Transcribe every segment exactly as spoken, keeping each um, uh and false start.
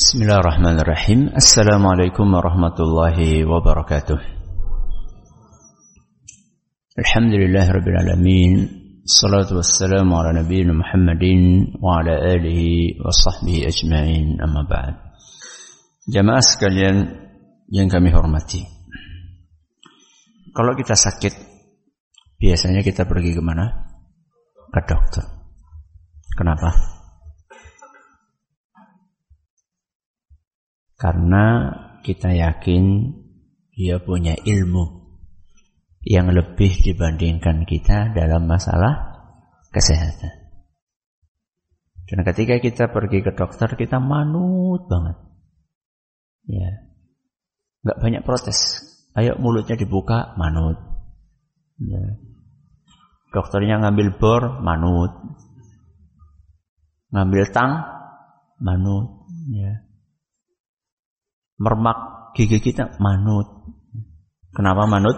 Bismillahirrahmanirrahim. Assalamualaikum warahmatullahi wabarakatuh. Alhamdulillahirabbil alamin. Salatu wassalamu ala nabiyyina Muhammadin wa ala alihi wa sahbihi ajma'in. Amma ba'd. Jamaah sekalian yang kami hormati. Kalau kita sakit, biasanya kita pergi ke mana? Ke dokter. Kenapa? Karena kita yakin dia punya ilmu yang lebih dibandingkan kita dalam masalah kesehatan. Dan ketika kita pergi ke dokter, kita manut banget. Ya, nggak banyak protes. Ayo mulutnya dibuka, manut. Ya. Dokternya ngambil bor, manut. Ngambil tang, manut. Ya. Mermak gigi kita, manut. Kenapa manut?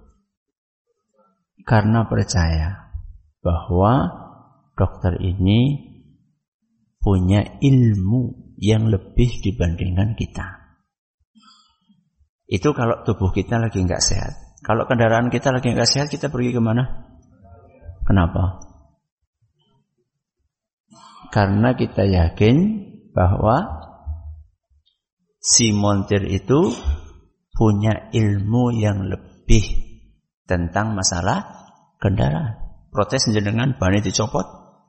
Karena percaya bahwa dokter ini punya ilmu yang lebih dibandingkan kita. Itu kalau tubuh kita lagi nggak sehat. Kalau kendaraan kita lagi nggak sehat, kita pergi kemana? Kenapa? Karena kita yakin bahwa si montir itu punya ilmu yang lebih tentang masalah kendaraan. Protes jenengan ban dicopot?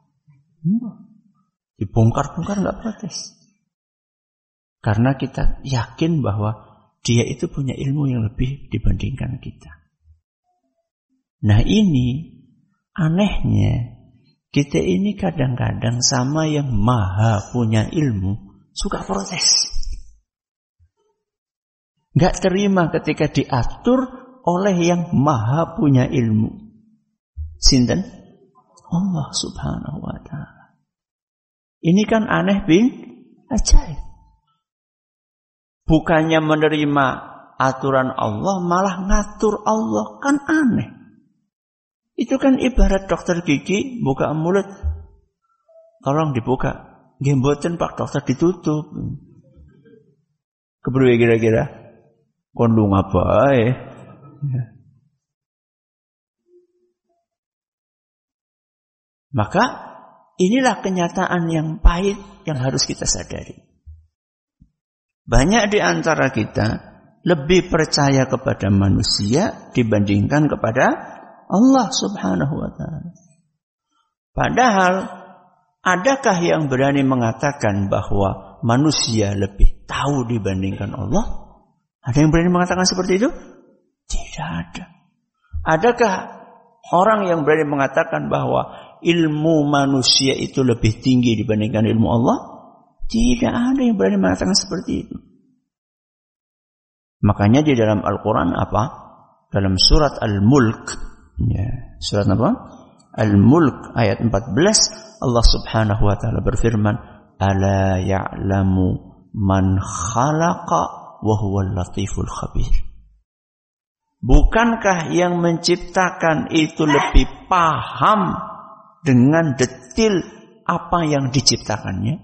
Dibongkar-bongkar enggak protes. Karena kita yakin bahwa dia itu punya ilmu yang lebih dibandingkan kita. Nah ini anehnya, kita ini kadang-kadang sama yang maha punya ilmu suka protes. Gak terima ketika diatur oleh yang maha punya ilmu. Sinten? Allah subhanahu wa ta'ala. Ini kan aneh bin ajaib. Bukannya menerima aturan Allah, malah ngatur Allah. Kan aneh. Itu kan ibarat dokter gigi buka mulut. Tolong dibuka. Nggih mboten Pak dokter, ditutup. Kepriye kira-kira? Kondung apa eh? Maka inilah kenyataan yang pahit yang harus kita sadari. Banyak di antara kita lebih percaya kepada manusia dibandingkan kepada Allah subhanahu wa ta'ala. Padahal adakah yang berani mengatakan bahwa manusia lebih tahu dibandingkan Allah? Ada yang berani mengatakan seperti itu? Tidak ada. Adakah orang yang berani mengatakan bahwa ilmu manusia itu lebih tinggi dibandingkan ilmu Allah? Tidak ada yang berani mengatakan seperti itu. Makanya di dalam Al-Quran apa? Dalam surat Al-Mulk. Ya, surat apa? Al-Mulk ayat empat belas. Allah subhanahu wa ta'ala berfirman. Ala ya'lamu man khalaqa Wahuwal latiful khabir. Bukankah yang menciptakan itu lebih paham dengan detil apa yang diciptakannya?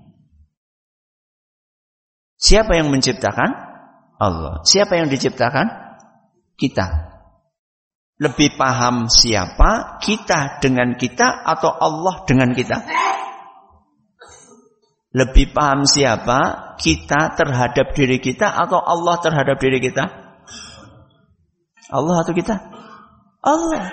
Siapa yang menciptakan? Allah. Siapa yang diciptakan? Kita. Lebih paham siapa? Kita dengan kita atau Allah dengan kita? Lebih paham siapa? Kita terhadap diri kita atau Allah terhadap diri kita? Allah atau kita? Allah.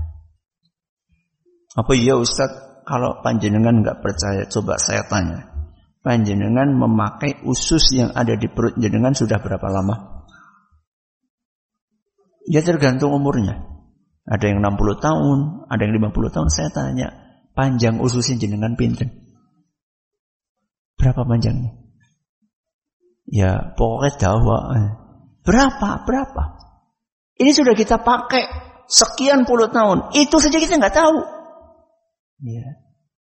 Apa iya Ustaz? Kalau panjenengan enggak percaya, coba saya tanya. Panjenengan memakai usus yang ada di perut jenengan sudah berapa lama? Ya tergantung umurnya. Ada yang enam puluh tahun, ada yang lima puluh tahun. Saya tanya, panjang ususnya jenengan pinten? Berapa panjangnya? Ya pokoknya dawa. Berapa? Berapa? Ini sudah kita pakai sekian puluh tahun. Itu saja kita nggak tahu. Ya.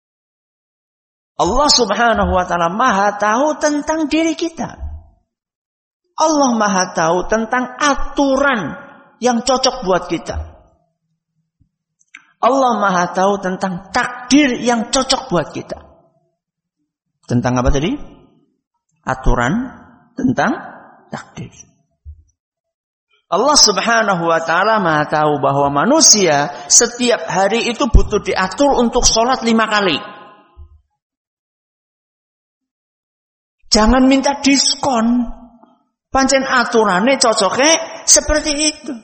Allah subhanahu wa ta'ala maha tahu tentang diri kita. Allah maha tahu tentang aturan yang cocok buat kita. Allah maha tahu tentang takdir yang cocok buat kita. Tentang apa tadi? aturan tentang takdir. Allah Subhanahu wa ta'ala Maha tahu bahwa manusia setiap hari itu butuh diatur untuk sholat lima kali. Jangan minta diskon. Pancen aturannya cocoknya seperti itu.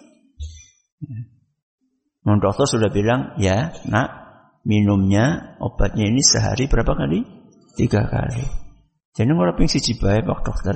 Dokter sudah bilang, ya nak, minumnya obatnya ini sehari berapa kali? Tiga kali. Jadi kalau ping siji bae Pak Dokter.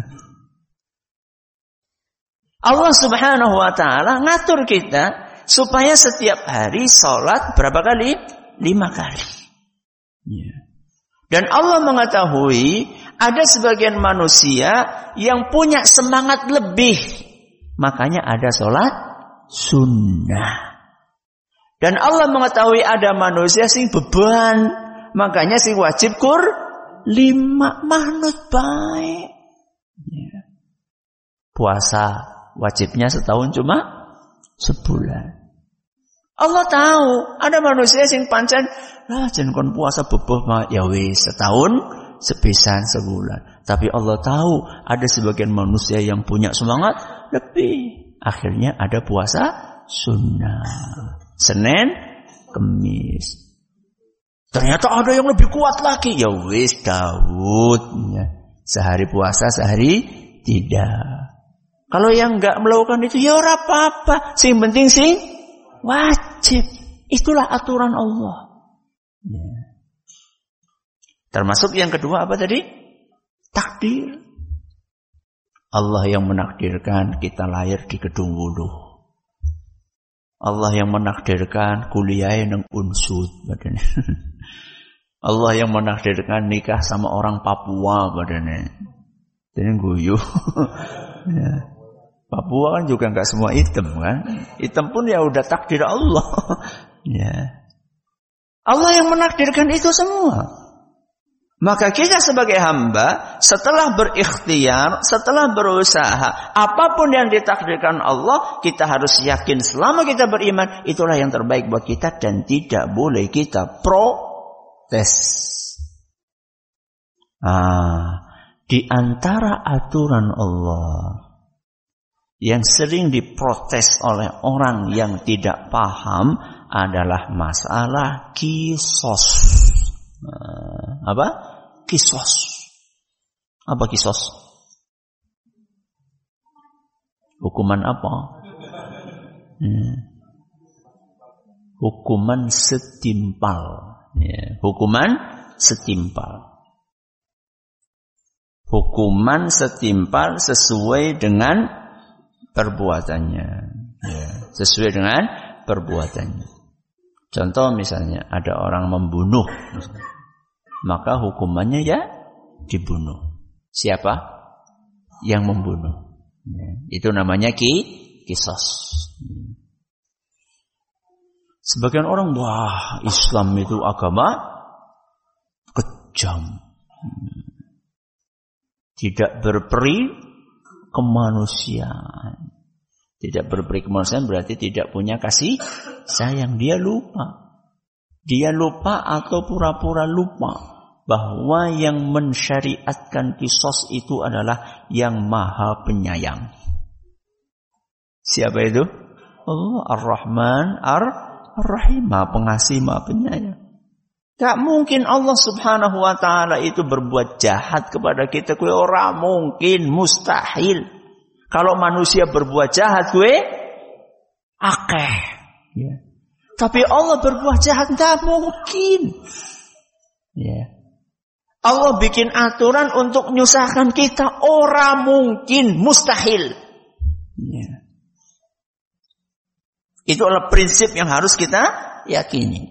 Allah Subhanahu wa ta'ala ngatur kita supaya setiap hari sholat berapa kali? Lima kali. Ya. Dan Allah mengetahui ada sebagian manusia yang punya semangat lebih. Makanya ada sholat sunnah. Dan Allah mengetahui ada manusia sing beban. Makanya sing wajib kur lima manut baik. Ya. Puasa wajibnya setahun cuma sebulan. Allah tahu ada manusia sing pancen lah jen kon puasa beboh mah ya wis setahun sepisan sebulan. Tapi Allah tahu ada sebagian manusia yang punya semangat lebih. Akhirnya ada puasa sunnah. Senin, Kemis. Ternyata ada yang lebih kuat lagi. Ya wis Daud. Ya. Sehari puasa, sehari tidak. Kalau yang enggak melakukan itu ya ora apa-apa. Sing penting sing wajib. Itulah aturan Allah. Ya. Termasuk yang kedua apa tadi? Takdir. Allah yang menakdirkan kita lahir di Kedung Wuluh. Allah yang menakdirkan kuliah nang Unsud badannya. Allah yang menakdirkan nikah sama orang Papua badannya. Jadi guyu. Ya. Papua kan juga enggak semua hitam kan. Hitam pun ya udah takdir Allah. Ya. Allah yang menakdirkan itu semua. Maka kita sebagai hamba setelah berikhtiar, setelah berusaha, apapun yang ditakdirkan Allah, kita harus yakin selama kita beriman, itulah yang terbaik buat kita dan tidak boleh kita protes. Ah, di antara aturan Allah yang sering diprotes oleh orang yang tidak paham adalah masalah kisos. Uh, apa? Kisos. Apa kisos? Hukuman apa? Hmm. Hukuman setimpal. Ya. Hukuman setimpal. Hukuman setimpal sesuai dengan perbuatannya. Ya. Sesuai dengan perbuatannya. Contoh misalnya ada orang membunuh, maka hukumannya ya dibunuh. Siapa yang membunuh? Ya, itu namanya ki kisos. Sebagian orang, wah Islam itu agama kejam, tidak berperi kemanusiaan. Tidak berperi kemanusiaan berarti tidak punya kasih sayang. Dia lupa. Dia lupa atau pura-pura lupa bahwa yang mensyariatkan kisos itu adalah yang maha penyayang. Siapa itu? Allah Ar-Rahman Ar-Rahim, maha pengasih, maha penyayang. Tak mungkin Allah Subhanahu wa ta'ala itu berbuat jahat kepada kita. Kue orang mungkin, mustahil. Kalau manusia berbuat jahat, gue akeh. Ya. Tapi Allah berbuat jahat, tidak mungkin. Ya. Allah bikin aturan untuk menyusahkan kita, orang mungkin, mustahil. Ya. Itu adalah prinsip yang harus kita yakini.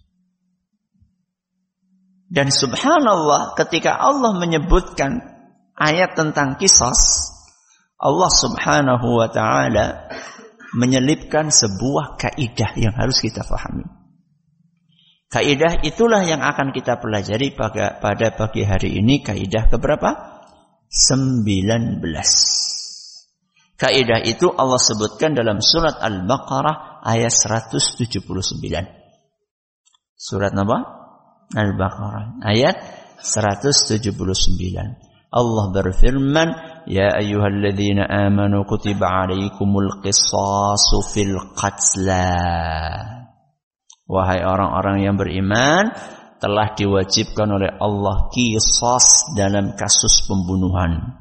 Dan subhanallah, ketika Allah menyebutkan ayat tentang kisos, Allah Subhanahu wa ta'ala menyelipkan sebuah kaidah yang harus kita pahami. Kaidah itulah yang akan kita pelajari pada, pada pagi hari ini. Kaidah keberapa? sembilan belas. Kaidah itu Allah sebutkan dalam surat Al-Baqarah ayat seratus tujuh puluh sembilan. Surat apa? Al-Baqarah ayat seratus tujuh puluh sembilan. Allah berfirman, "Ya ayyuhalladzina amanu kutiba 'alaikumul qisasu fil qatla." Wahai orang-orang yang beriman, telah diwajibkan oleh Allah qisas dalam kasus pembunuhan.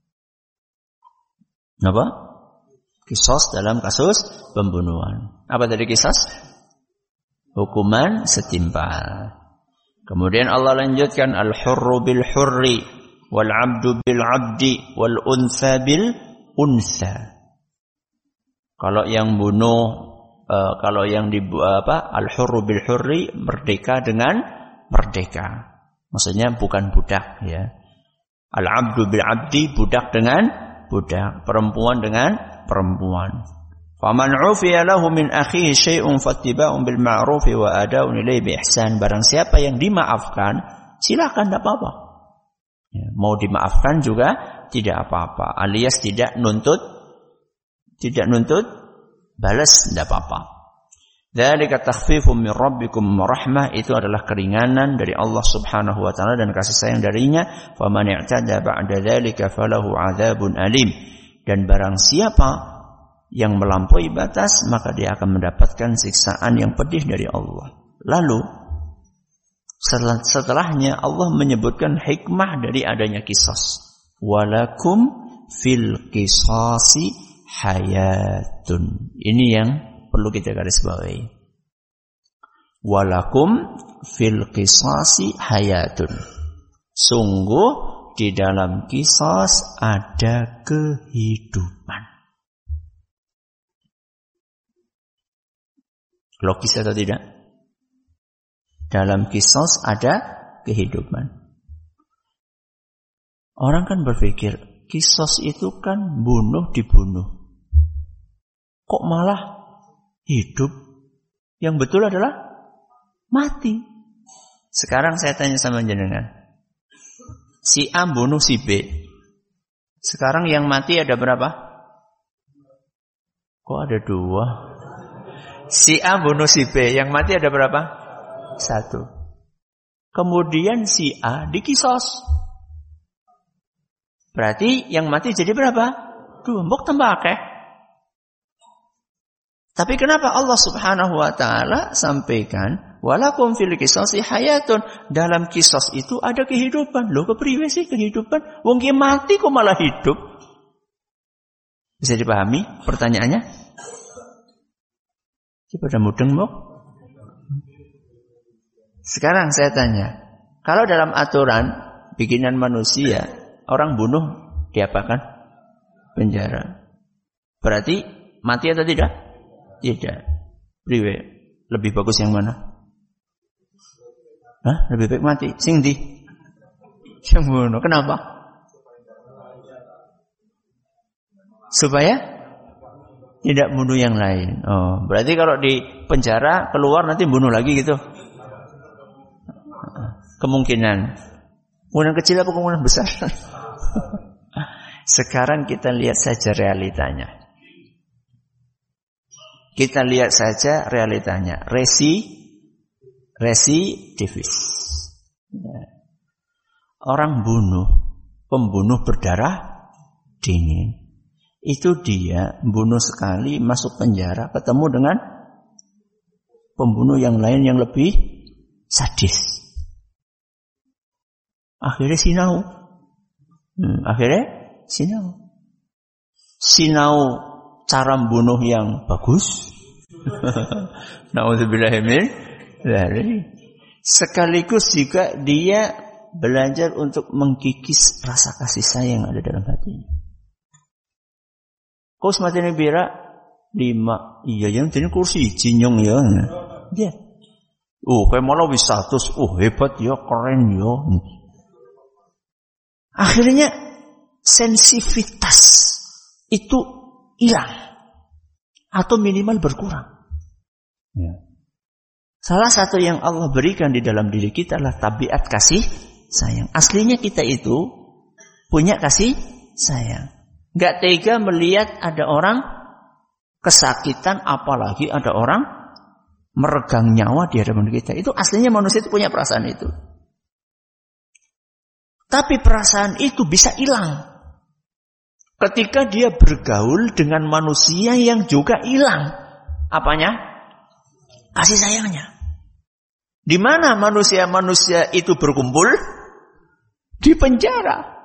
Apa? Qisas dalam kasus pembunuhan. Apa tadi qisas? Hukuman setimpal. Kemudian Allah lanjutkan, al-hurru bil hurri wal 'abdu bil 'abdi wal untha bil untha. Kalau yang bunuh Uh, kalau yang di apa al-hurru bil hurri, merdeka dengan merdeka. Maksudnya bukan budak ya. Al-'abdu bil 'abdi, budak dengan budak, perempuan dengan perempuan. Faman 'ufiya lahu min akhihi syai'un fattiba'un bil ma'ruf wa ada'un ilaihi bi ihsan. Barang siapa yang dimaafkan, silakan, tidak apa-apa. Ya, mau dimaafkan juga tidak apa-apa, alias tidak nuntut tidak nuntut balas, tidak apa-apa. Dzalika takhfifun min rabbikum wa rahmah, itu adalah keringanan dari Allah Subhanahu wa taala dan kasih sayang darinya. Faman i'tada ba'da dzalika falahu 'adzabun alim. Dan barang siapa yang melampaui batas, maka dia akan mendapatkan siksaan yang pedih dari Allah. Lalu setelahnya Allah menyebutkan hikmah dari adanya qisas. Walakum fil qisasi hayatun. Ini yang perlu kita garis bawahi. Walakum fil qisasi hayatun. Sungguh di dalam qisas ada kehidupan. Logis atau tidak? Dalam qisas ada kehidupan. Orang kan berpikir, qisas itu kan bunuh dibunuh. Kok malah hidup? Yang betul adalah mati. Sekarang saya tanya sama jenengan. Si A bunuh si B. Sekarang yang mati ada berapa? Kok ada dua? Si A bunuh si B. Yang mati ada berapa? Satu. Kemudian si A dikisos. Berarti yang mati jadi berapa? Dua. Mbok tambah akeh. Tapi kenapa Allah Subhanahu wa taala sampaikan walakum fil qisasi hayatun, dalam qisas itu ada kehidupan. Loh, kepriwe sih kehidupan? Wong ki mati kok malah hidup? Bisa dipahami pertanyaannya? Ki pada mudeng mbok. Sekarang saya tanya, kalau dalam aturan bikinan manusia, orang bunuh diapakan? Penjara. Berarti mati atau tidak? Tidak. Priwe, lebih bagus yang mana? Hah? Lebih baik mati. Sing di? Yang bunuh. Kenapa? Supaya tidak bunuh yang lain. Oh, berarti kalau di penjara keluar nanti bunuh lagi gitu. Kemungkinan. Kemungkinan kecil apa kemungkinan besar? Sekarang kita lihat saja realitanya. Kita lihat saja realitanya. Resi, residivis. Ya. Orang bunuh, pembunuh berdarah dingin. Itu dia bunuh sekali, masuk penjara, ketemu dengan pembunuh yang lain yang lebih sadis. Akhirnya sinau. Hmm, akhirnya sinau. Sinau cara membunuh yang bagus. Nauzubillahi min dzalik. Sekaligus juga dia belajar untuk mengkikis rasa kasih sayang yang ada dalam hatinya. Kau semacam bira lima, iya yang jadi kursi cinyong ya. Dia, oh kayak malah wis status, oh hebat ya, keren ya. Akhirnya sensitivitas itu hilang atau minimal berkurang. Ya. Salah satu yang Allah berikan di dalam diri kita adalah tabiat kasih sayang. Aslinya kita itu punya kasih sayang. Gak tega melihat ada orang kesakitan, apalagi ada orang meregang nyawa di hadapan kita. Itu aslinya manusia itu punya perasaan itu. Tapi perasaan itu bisa hilang ketika dia bergaul dengan manusia yang juga hilang apanya? Kasih sayangnya. Di mana manusia-manusia itu berkumpul? Di penjara.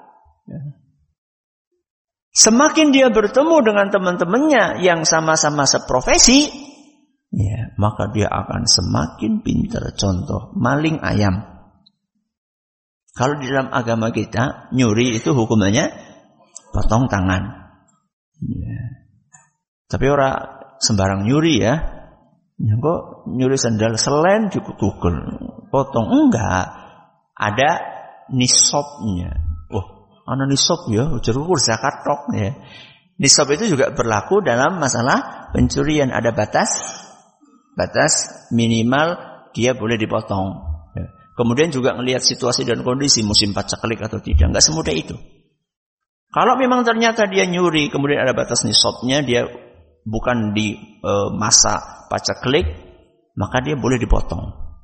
Semakin dia bertemu dengan teman-temannya yang sama-sama seprofesi, ya, maka dia akan semakin pintar. Contoh, maling ayam. Kalau di dalam agama kita, nyuri itu hukumannya potong tangan. Ya. Tapi orang sembarang nyuri ya. Ya kok nyuri sandal selen juga Google. Potong. Enggak. Ada nisabnya. Oh, ana nisab ya, jeruk zakat tok ya. Nisab itu juga berlaku dalam masalah pencurian. Ada batas. Batas minimal dia boleh dipotong. Ya. Kemudian juga melihat situasi dan kondisi musim pacaklik atau tidak. Enggak semudah itu. Kalau memang ternyata dia nyuri, kemudian ada batas nisabnya, dia bukan di e, masa pacaklik, maka dia boleh dipotong.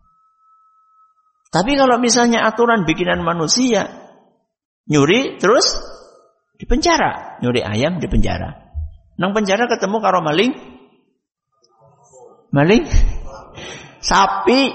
Tapi kalau misalnya aturan bikinan manusia, nyuri terus dipenjara, nyuri ayam dipenjara. Nang penjara ketemu karo maling, maling sapi.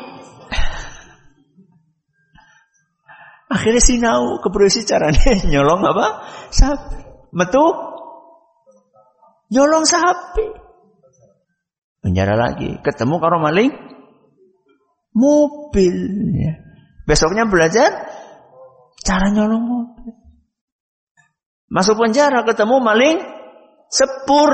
Akhirnya sinau keberisi caranya nyolong apa? Sapi. Metu nyolong sapi. Penjara lagi. Ketemu karo maling mobil. Ya. Besoknya belajar cara nyolong mobil. Masuk penjara ketemu maling sepur.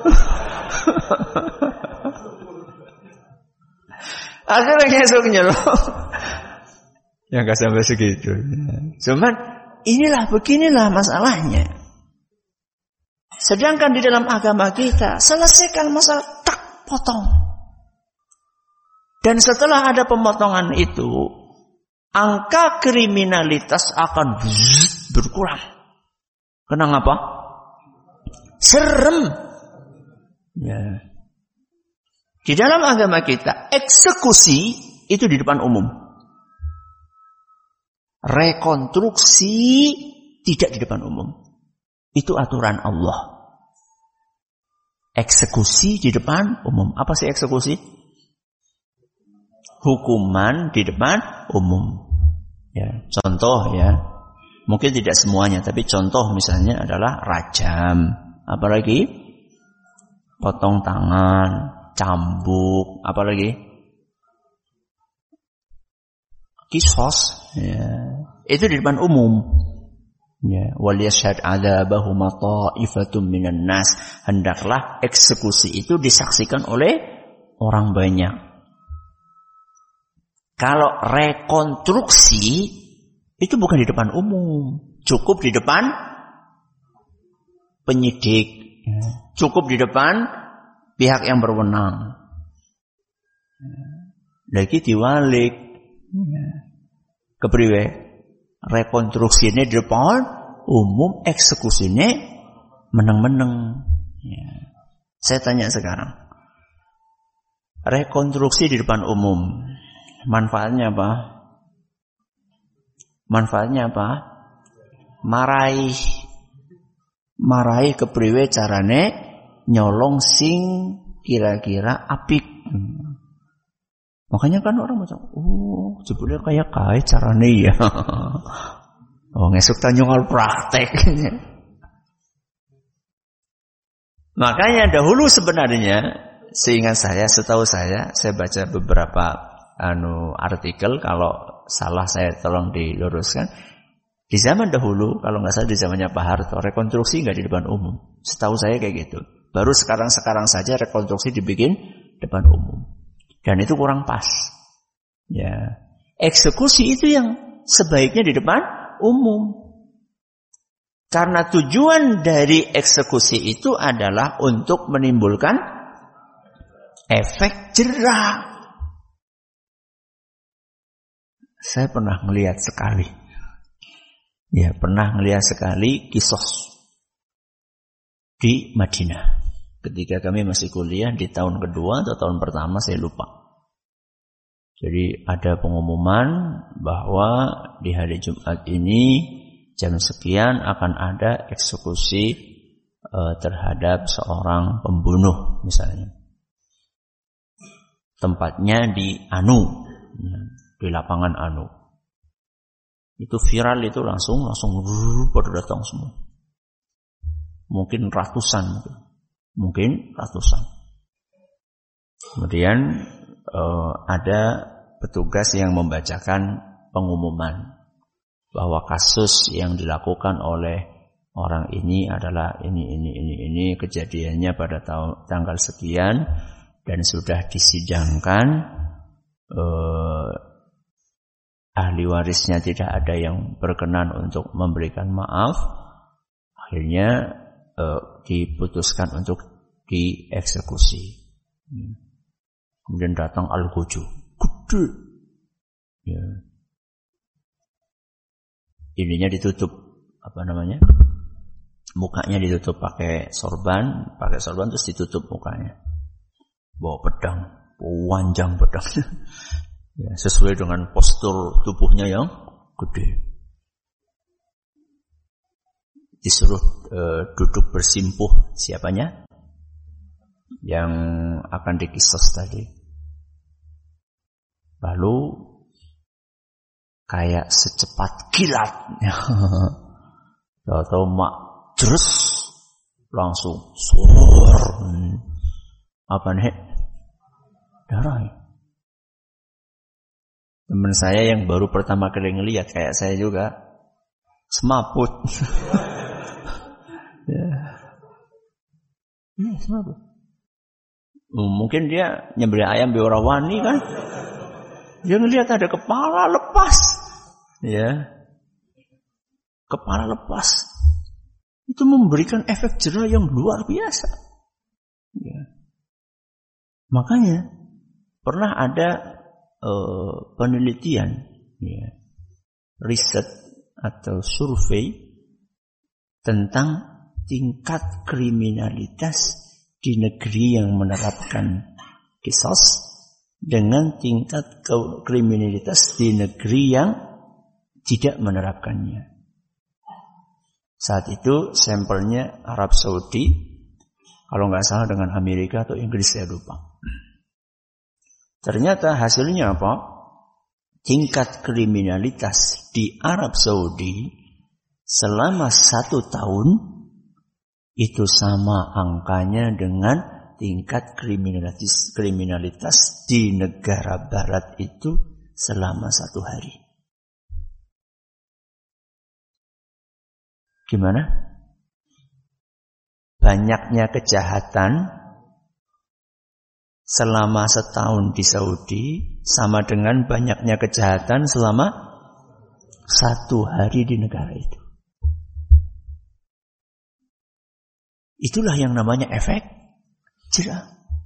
Akhirnya besok nyolong. Ya gak sampai segitu. Cuman inilah beginilah masalahnya. Sedangkan di dalam agama kita selesaikan masalah tak potong. Dan setelah ada pemotongan itu, angka kriminalitas akan berkurang. Kenapa? Serem. Ya. Di dalam agama kita eksekusi itu di depan umum. Rekonstruksi tidak di depan umum. Itu aturan Allah. Eksekusi di depan umum. Apa sih eksekusi? Hukuman di depan umum. Ya, contoh ya. Mungkin tidak semuanya, tapi contoh misalnya adalah rajam. Apalagi? Potong tangan, cambuk, apalagi? Kisos. Ya. Itu di depan umum. Ya, wal yashhad 'adzabahum ta'ifatun minan nas. Hendaklah eksekusi itu disaksikan oleh orang banyak. Kalau rekonstruksi itu bukan di depan umum, cukup di depan penyidik, cukup di depan pihak yang berwenang. Lagi diwalik, kepriwe? Rekonstruksi ini di depan umum, eksekusi ini meneng-meneng. Ya. Saya tanya sekarang, rekonstruksi di depan umum, manfaatnya apa? Manfaatnya apa? Marai, marai kepriwe carane nyolong sing kira-kira apik. Hmm. Makanya kan orang macam, oh, sebetulnya kayak kaya carane ya. Oh, ngesuk tanyongal praktek. Makanya dahulu sebenarnya, seingat saya, setahu saya, saya baca beberapa anu artikel, kalau salah saya tolong diluruskan. Di zaman dahulu, kalau nggak salah di zamannya Pak Harto, rekonstruksi nggak di depan umum. Setahu saya kayak gitu. Baru sekarang-sekarang saja rekonstruksi dibikin depan umum. Dan itu kurang pas. Ya, eksekusi itu yang sebaiknya di depan umum. Karena tujuan dari eksekusi itu adalah untuk menimbulkan efek jera. Saya pernah melihat sekali. Ya, pernah melihat sekali kisos di Madinah. Ketika kami masih kuliah di tahun kedua atau tahun pertama saya lupa. Jadi ada pengumuman bahwa di hari Jumat ini jam sekian akan ada eksekusi eh, terhadap seorang pembunuh misalnya. Tempatnya di Anu, di lapangan Anu. Itu viral, itu langsung langsung pada datang semua. Mungkin ratusan, mungkin, mungkin ratusan. Kemudian eh, ada petugas yang membacakan pengumuman bahwa kasus yang dilakukan oleh orang ini adalah ini ini ini ini kejadiannya pada tahun, tanggal sekian dan sudah disidangkan. Eh, ahli warisnya tidak ada yang berkenan untuk memberikan maaf. Akhirnya eh, diputuskan untuk dieksekusi. Kemudian datang Al-Gojo, gede, ya. Ininya ditutup, apa namanya? Mukanya ditutup pakai sorban, pakai sorban terus ditutup mukanya. Bawa pedang, panjang pedang, ya, sesuai dengan postur tubuhnya yang gede. Disuruh eh, duduk bersimpuh, siapanya? Yang akan dikisos tadi. Lalu kayak secepat kilat, tahu-tahu mak jerus langsung suar, apa nih? Darah. Teman saya yang baru pertama kali ngelihat kayak saya juga semaput. Ya, ya semaput. Mungkin dia nyembelih ayam di Orawani kan. Dia ngelihat ada kepala lepas. Ya. Kepala lepas. Itu memberikan efek jera yang luar biasa. Ya. Makanya pernah ada uh, penelitian, ya, riset atau survei tentang tingkat kriminalitas di negeri yang menerapkan kisos dengan tingkat kriminalitas di negeri yang tidak menerapkannya. Saat itu sampelnya Arab Saudi, kalau nggak salah dengan Amerika atau Inggris saya lupa. Ternyata hasilnya apa? Tingkat kriminalitas di Arab Saudi selama satu tahun itu sama angkanya dengan tingkat kriminalitas, kriminalitas di negara barat itu selama satu hari. Gimana? Banyaknya kejahatan selama setahun di Saudi sama dengan banyaknya kejahatan selama satu hari di negara itu. Itulah yang namanya efek jera.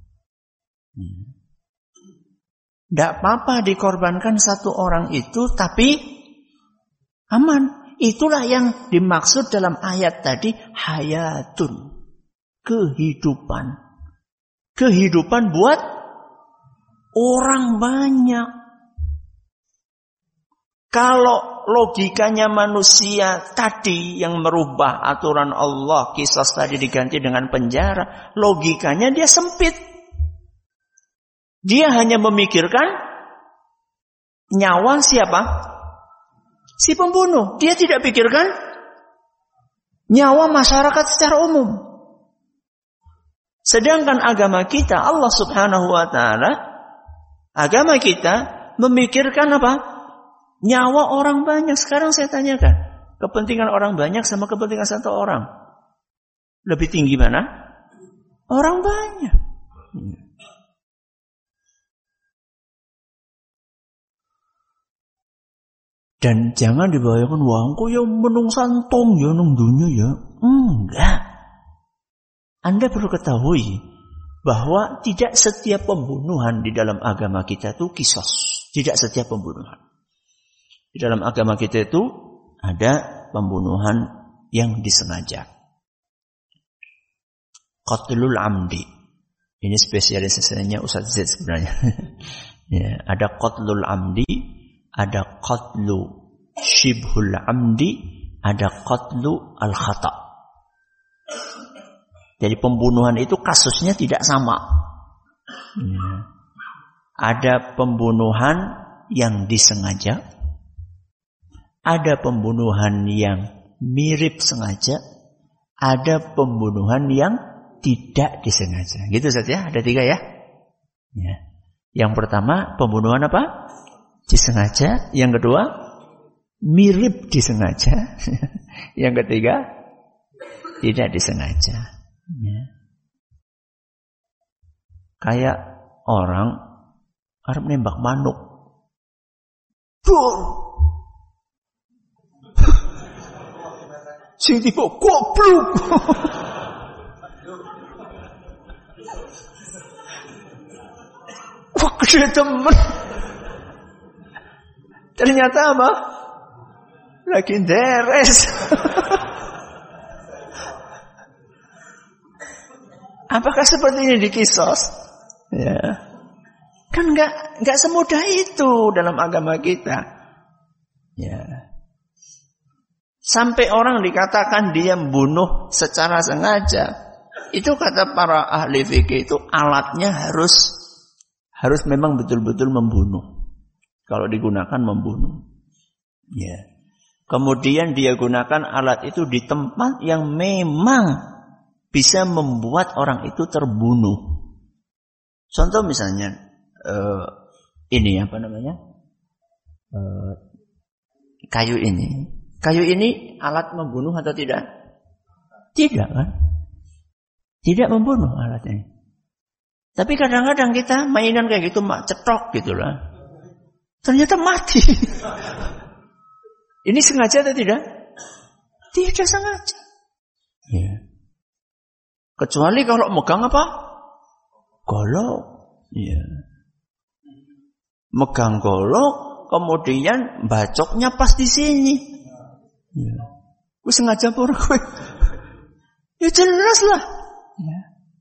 Tidak apa-apa dikorbankan satu orang itu, tapi aman. Itulah yang dimaksud dalam ayat tadi, hayatun, kehidupan. Kehidupan buat orang banyak. Kalau logikanya manusia tadi yang merubah aturan Allah, kisos tadi diganti dengan penjara, logikanya dia sempit. Dia hanya memikirkan nyawa siapa? Si pembunuh. Dia tidak pikirkan nyawa masyarakat secara umum. Sedangkan agama kita, Allah Subhanahu wa taala, agama kita memikirkan apa? Nyawa orang banyak. Sekarang saya tanyakan, kepentingan orang banyak sama kepentingan satu orang, lebih tinggi mana? Orang banyak. Dan jangan dibayangkan, wah engko ya menung santong ya nang dunia ya. Enggak. Anda perlu ketahui bahwa tidak setiap pembunuhan di dalam agama kita itu kisos. Tidak setiap pembunuhan. Di dalam agama kita itu ada pembunuhan yang disengaja. Qatlul amdi. Ini spesialisasinya Ustaz Z sebenarnya. Ya, ada qatlul amdi, ada qatlu shibhul amdi, ada qatlu al khata. Jadi pembunuhan itu kasusnya tidak sama. Ya. Ada pembunuhan yang disengaja, ada pembunuhan yang mirip sengaja, ada pembunuhan yang tidak disengaja. Gitu saja, ada tiga ya. Ya. Yang pertama pembunuhan apa? Disengaja. Yang kedua mirip disengaja. Yang ketiga tidak disengaja. Ya. Kayak orang arep nembak manuk. Bur. Sing tiba goblok. Wah, gede temen. Ternyata apa? Lagi deres. Apakah seperti ini di kisos? Ya. Kan enggak enggak semudah itu dalam agama kita. Ya. Sampai orang dikatakan dia membunuh secara sengaja. Itu kata para ahli fikih itu alatnya harus harus memang betul-betul membunuh. Kalau digunakan membunuh. Ya. Kemudian dia gunakan alat itu di tempat yang memang bisa membuat orang itu terbunuh. Contoh misalnya uh, ini apa namanya? Uh, kayu ini. Kayu ini alat membunuh atau tidak? Tidak kan? Tidak membunuh alat ini. Tapi kadang-kadang kita mainan kayak gitu mak cetok gitu lah. Ternyata mati. Ini sengaja atau tidak? Tidak sengaja. Ya. Kecuali kalau megang apa? Golok. Ya. Megang golok, kemudian bacoknya pas di sini. Ya. Gue sengaja pura gue. Ya jelas lah. Ya.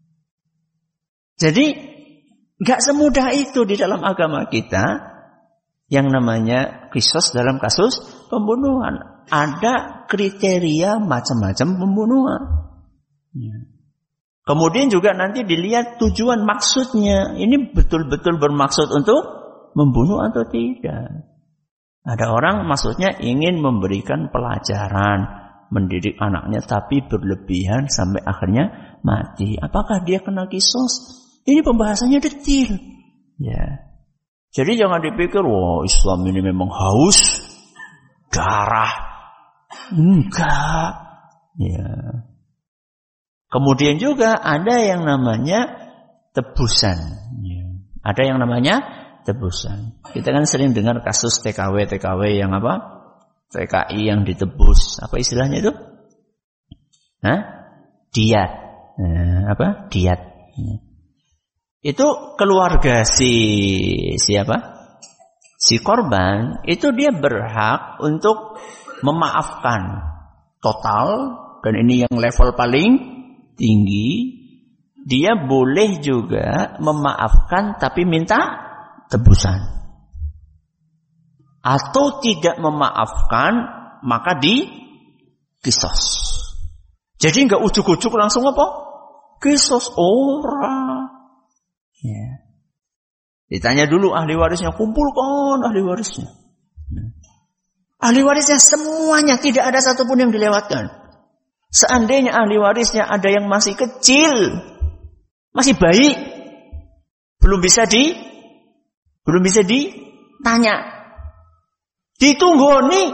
Jadi gak semudah itu di dalam agama kita. Yang namanya qisas dalam kasus pembunuhan. Ada kriteria macam-macam pembunuhan. Ya. Kemudian juga nanti dilihat tujuan maksudnya. Ini betul-betul bermaksud untuk membunuh atau tidak. Ada orang maksudnya ingin memberikan pelajaran, mendidik anaknya tapi berlebihan sampai akhirnya mati. Apakah dia kena qisas? Ini pembahasannya detail. Ya. Jadi jangan dipikir, wah Islam ini memang haus darah. Enggak. Ya. Kemudian juga ada yang namanya tebusan. Ya. Ada yang namanya tebusan. Kita kan sering dengar kasus T K W T K W yang apa? T K I yang ditebus. Apa istilahnya itu? Hah? Diat. Nah, apa? Diat. Ya. Itu keluarga si siapa? Si korban itu dia berhak untuk memaafkan total, dan ini yang level paling tinggi. Dia boleh juga memaafkan tapi minta tebusan. Atau tidak memaafkan maka di qisas. Jadi enggak ujuk-ujuk langsung apa? Qisas ora. Ya. Ditanya dulu ahli warisnya, kumpulkan ahli warisnya. Ahli warisnya semuanya, tidak ada satupun yang dilewatkan. Seandainya ahli warisnya ada yang masih kecil, masih bayi, belum bisa di, belum bisa ditanya, ditunggoni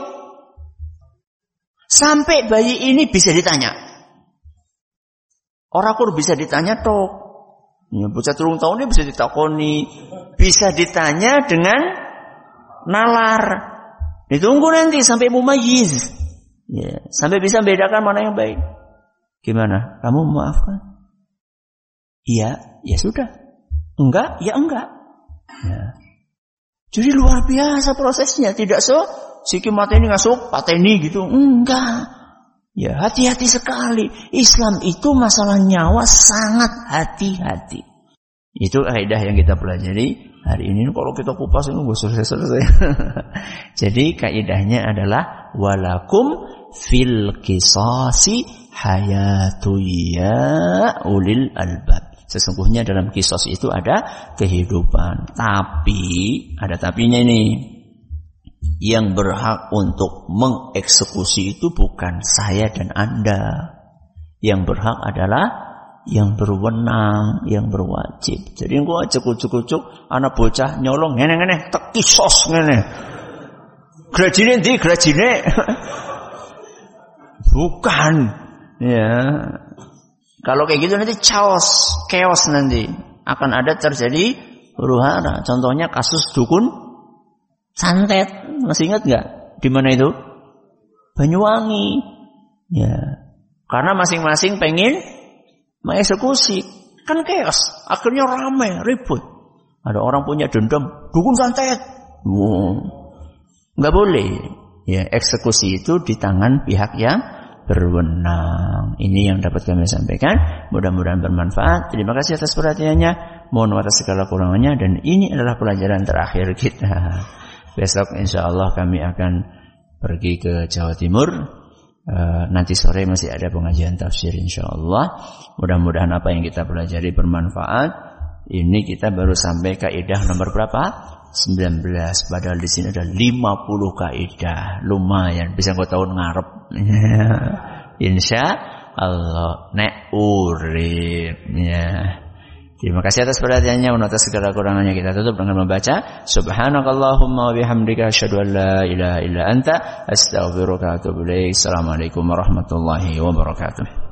sampai bayi ini bisa ditanya. Orang kur bisa ditanya toh. Ya, bocah turun tahun ini bisa ditakoni, bisa ditanya dengan nalar. Ditunggu nanti sampai mumayyiz. Ya, sampai bisa membedakan mana yang baik. Gimana? Kamu memaafkan? Iya, ya sudah. Enggak, ya enggak. Ya. Jadi luar biasa prosesnya, tidak so siki mateni ngasuk pateni gitu. Enggak. Ya, hati-hati sekali. Islam itu masalah nyawa sangat hati-hati. Itu kaidah yang kita pelajari. Hari ini kalau kita kupas ini nggak selesai-selesai. Jadi kaidahnya adalah walakum fil qisasi hayatu ya ulil albab. Sesungguhnya dalam kisos itu ada kehidupan. Tapi ada tapinya ini. Yang berhak untuk mengeksekusi itu bukan saya dan Anda. Yang berhak adalah yang berwenang, yang berwajib. Jadi engko aja kucuk-kucuk anak bocah nyolong ngene-ngene tek kisos ngene. Grajine ndi grajine? Bukan. Ya. Kalau kayak gitu nanti chaos, chaos nanti akan ada terjadi huru-hara. Contohnya kasus dukun santet. Masih ingat enggak? Di mana itu? Banyuwangi. Ya. Karena masing-masing pengen mengeksekusi, kan chaos, akhirnya ramai, ribut. Ada orang punya dendam, dukun santet, wow. Nggak boleh. Ya, eksekusi itu di tangan pihak yang berwenang. Ini yang dapat kami sampaikan. Mudah-mudahan bermanfaat. Terima kasih atas perhatiannya. Mohon maaf atas segala kurangannya. Dan ini adalah pelajaran terakhir kita. Besok insya Allah kami akan pergi ke Jawa Timur. Uh, nanti sore masih ada pengajian tafsir insyaallah. Mudah-mudahan apa yang kita pelajari bermanfaat. Ini kita baru sampai kaidah nomor berapa? sembilan belas. Padahal di sini ada lima puluh kaidah. Lumayan bisa kau tahun ngarep. Insyaallah nek urip ya. Terima kasih atas perhatiannya. Atas segala kurangannya kita tutup dengan membaca subhanakallahumma wa bihamdika asyhadu an la ilaha illa anta astaghfiruka wa atubu ilaik. Assalamualaikum warahmatullahi wabarakatuh.